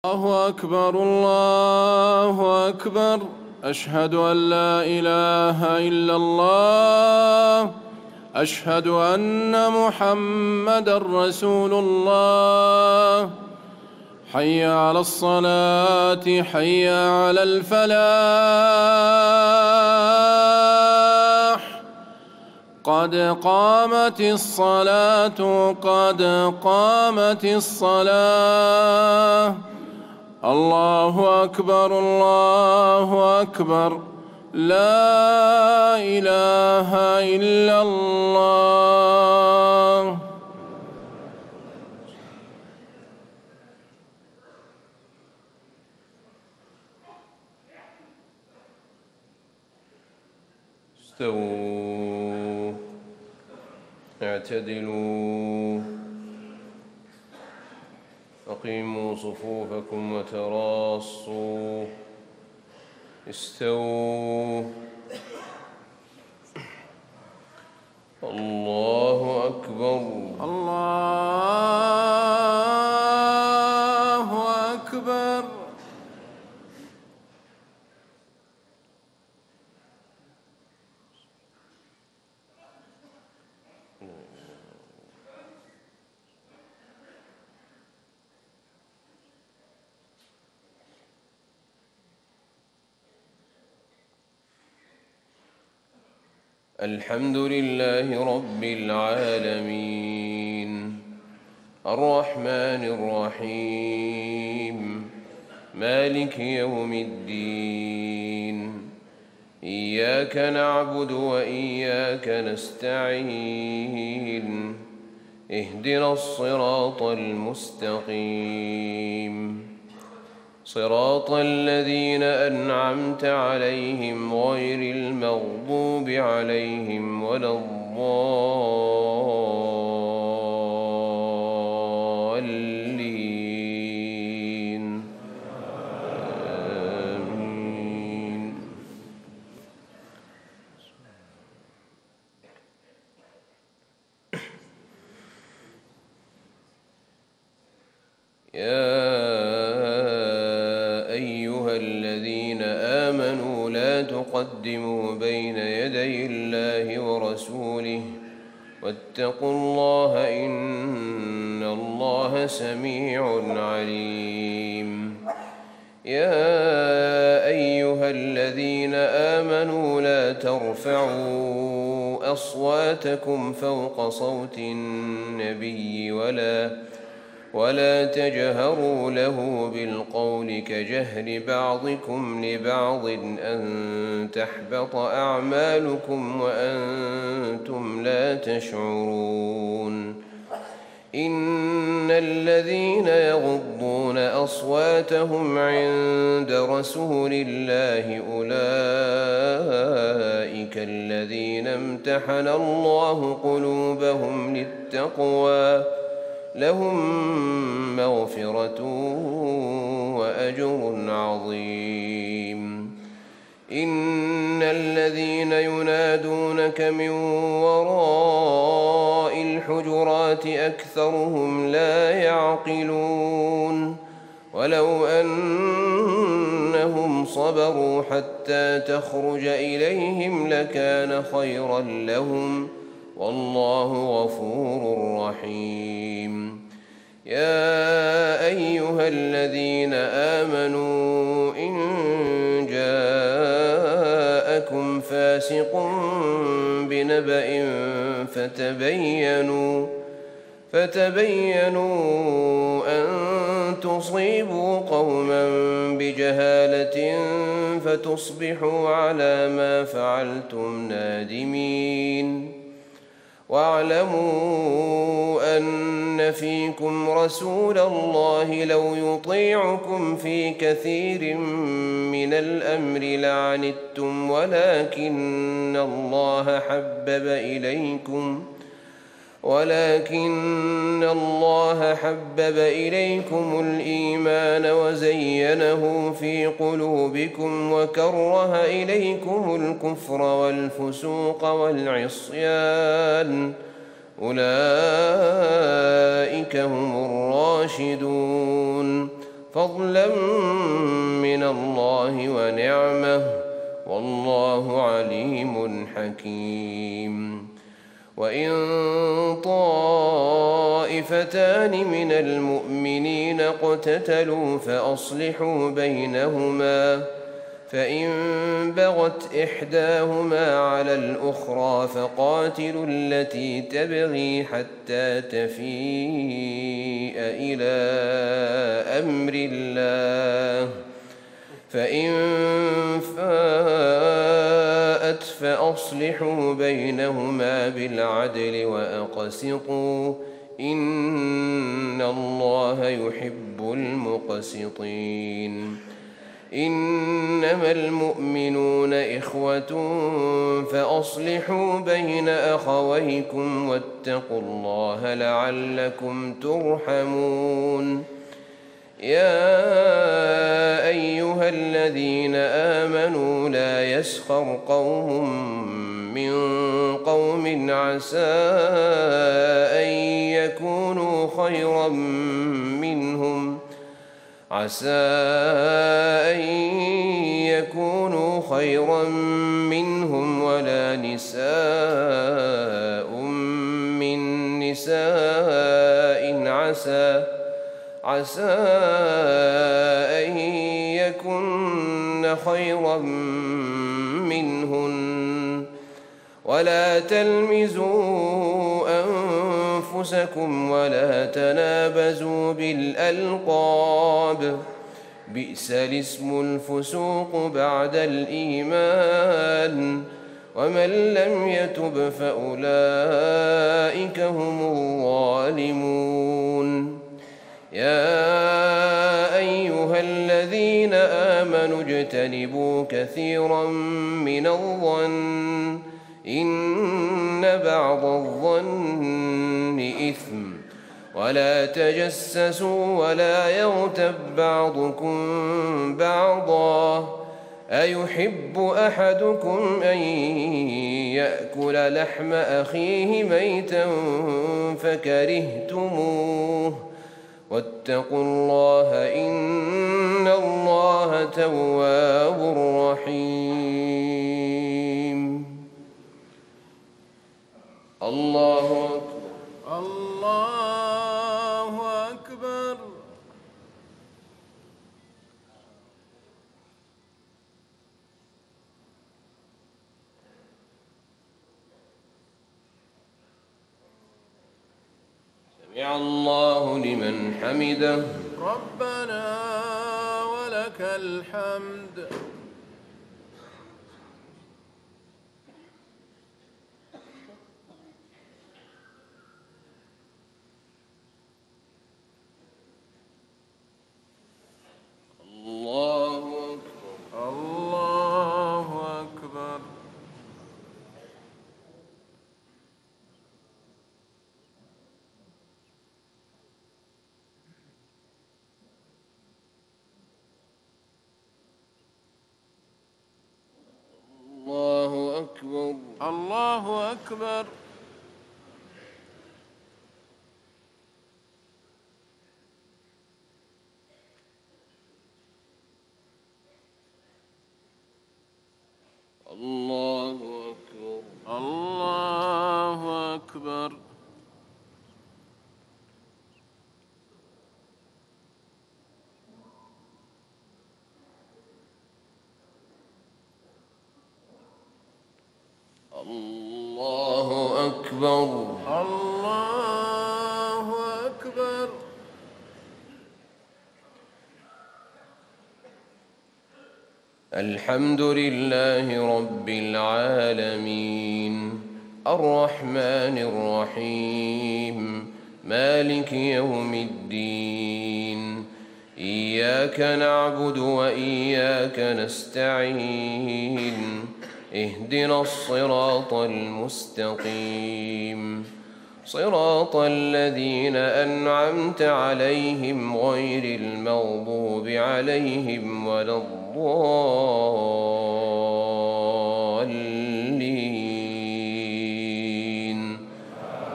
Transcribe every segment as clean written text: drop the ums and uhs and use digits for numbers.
الله أكبر الله أكبر أشهد أن لا إله إلا الله أشهد أن محمدًا رسول الله حي على الصلاة حي على الفلاح قد قامت الصلاة قد قامت الصلاة الله أكبر الله أكبر لا إله إلا الله. استووا اعتدلوا أقيموا صفوفكم وتراصوا استووا الله أكبر الله أكبر. الحمد لله رب العالمين الرحمن الرحيم مالك يوم الدين إياك نعبد وإياك نستعين اهدنا الصراط المستقيم صراط الذين أنعمت عليهم غير المغضوب عليهم ولا الضالين آمين. تقدموا بين يدي الله ورسوله واتقوا الله إن الله سميع عليم. يا أيها الذين آمنوا لا ترفعوا أصواتكم فوق صوت النبي ولا تجهروا له بالقول كجهر بعضكم لبعض أن تحبط أعمالكم وأنتم لا تشعرون. إن الذين يغضون أصواتهم عند رسول الله أولئك الذين امتحن الله قلوبهم للتقوى لهم مغفرة وأجر عظيم. إن الذين ينادونك من وراء الحجرات أكثرهم لا يعقلون. ولو أنهم صبروا حتى تخرج إليهم لكان خيرا لهم والله غفور رحيم. يا أيها الذين آمنوا إن جاءكم فاسق بنبأ فتبينوا أن تصيبوا قوما بجهالة فتصبحوا على ما فعلتم نادمين. واعلموا أن فيكم رسول الله لو يطيعكم في كثير من الأمر لعنتم ولكن الله حبب إليكم الإيمان وزينه في قلوبكم وكره إليكم الكفر والفسوق والعصيان أولئك هم الراشدون فضلا من الله ونعمة، والله عليم حكيم. وإن طائفتان من المؤمنين اقتتلوا فأصلحوا بينهما، فإن بغت إحداهما على الأخرى فقاتلوا التي تبغي حتى تفيء إلى أمر الله، فإن فاءت فأصلحوا بينهما بالعدل وأقسطوا، إن الله يحب المقسطين. إنما المؤمنون إخوة فأصلحوا بين أخويكم واتقوا الله لعلكم ترحمون. يا أيها الذين آمنوا لا يسخر قوم من قوم عسى أن يكونوا خيرا منهم ولا نساء من نساء عسى أن يكن خيرا منهن، ولا تلمزوا أنفسكم ولا تنابزوا بالألقاب، بئس الاسم الفسوق بعد الإيمان، ومن لم يتب فأولئك هم الظالمون. يا أيها الذين آمنوا اجتنبوا كثيرا من الظن إن بعض الظن إثم، ولا تجسسوا ولا يغتب بعضكم بعضا، أيحب أحدكم أن يأكل لحم أخيه ميتا فكرهتموه، واتقوا الله إن الله تواب رحيم. الله أكبر. الله أكبر. سمع الله لمن حمده. ربنا ولك الحمد. الله أكبر. الله أكبر. الله أكبر. الله أكبر. الله أكبر. الله أكبر. الله أكبر. الله أكبر. الحمد لله رب العالمين، الرحمن الرحيم، مالك يوم الدين، إياك نعبد وإياك نستعين، اهدنا الصراط المستقيم، صراط الذين أنعمت عليهم غير المغضوب عليهم ولا الضالين.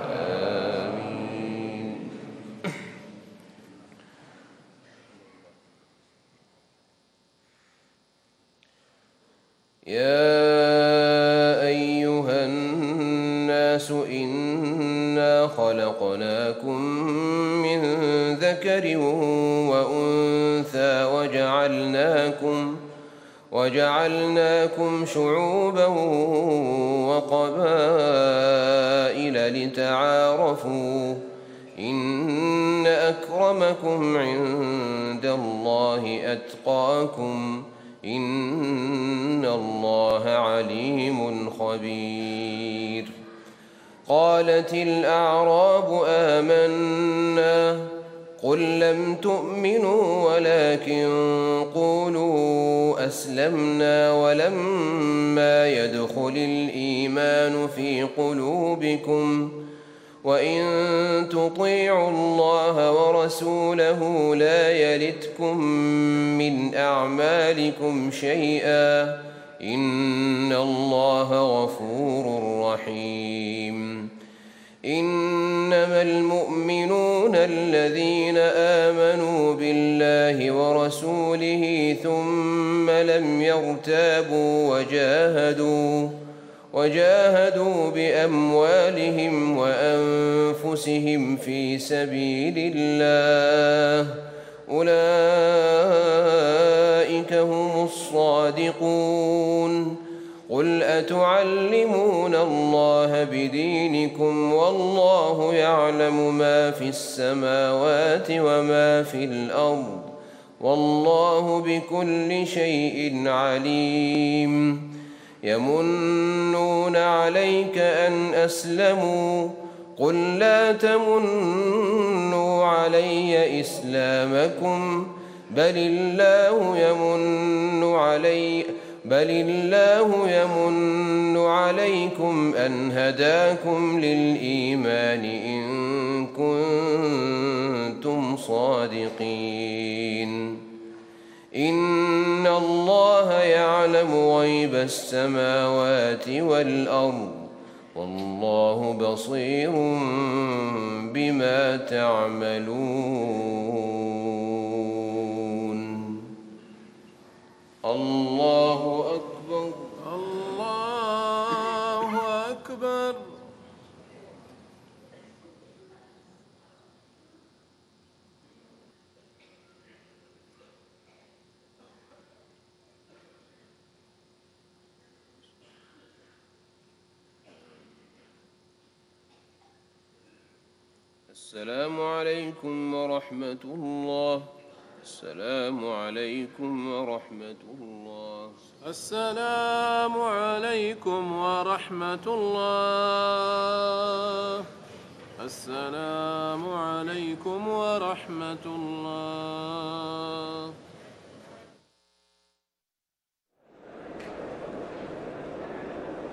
آمين. يا أيها الناس إنا خلقناكم من ذكر وأنثى وجعلناكم شعوبا وقبائل لتعارفوا إن أكرمكم عند الله أتقاكم إن الله عليم خبير. قالت الأعراب آمنا قل لم تؤمنوا ولكن قولوا أسلمنا ولما يدخل الإيمان في قلوبكم وإن تطيعوا الله ورسوله لا يلتكم من أعمالكم شيئا إن الله غفور رحيم. إنما المؤمنون الذين آمنوا بالله ورسوله ثم لم يرتابوا وجاهدوا بأموالهم وأنفسهم في سبيل الله أولئك هم الصادقون. قل أتعلمون الله بدينكم والله يعلم ما في السماوات وما في الأرض والله بكل شيء عليم. يمنون عليك أن أسلموا قل لا تمنوا علي إسلامكم بل الله يمن عليكم أن هداكم للإيمان إن كنتم صادقين. إن الله يعلم غيب السماوات والأرض والله بصير بما تعملون. الله أكبر. الله أكبر. السلام عليكم ورحمة الله. السلام عليكم ورحمة الله. السلام عليكم ورحمة الله. السلام عليكم ورحمة الله.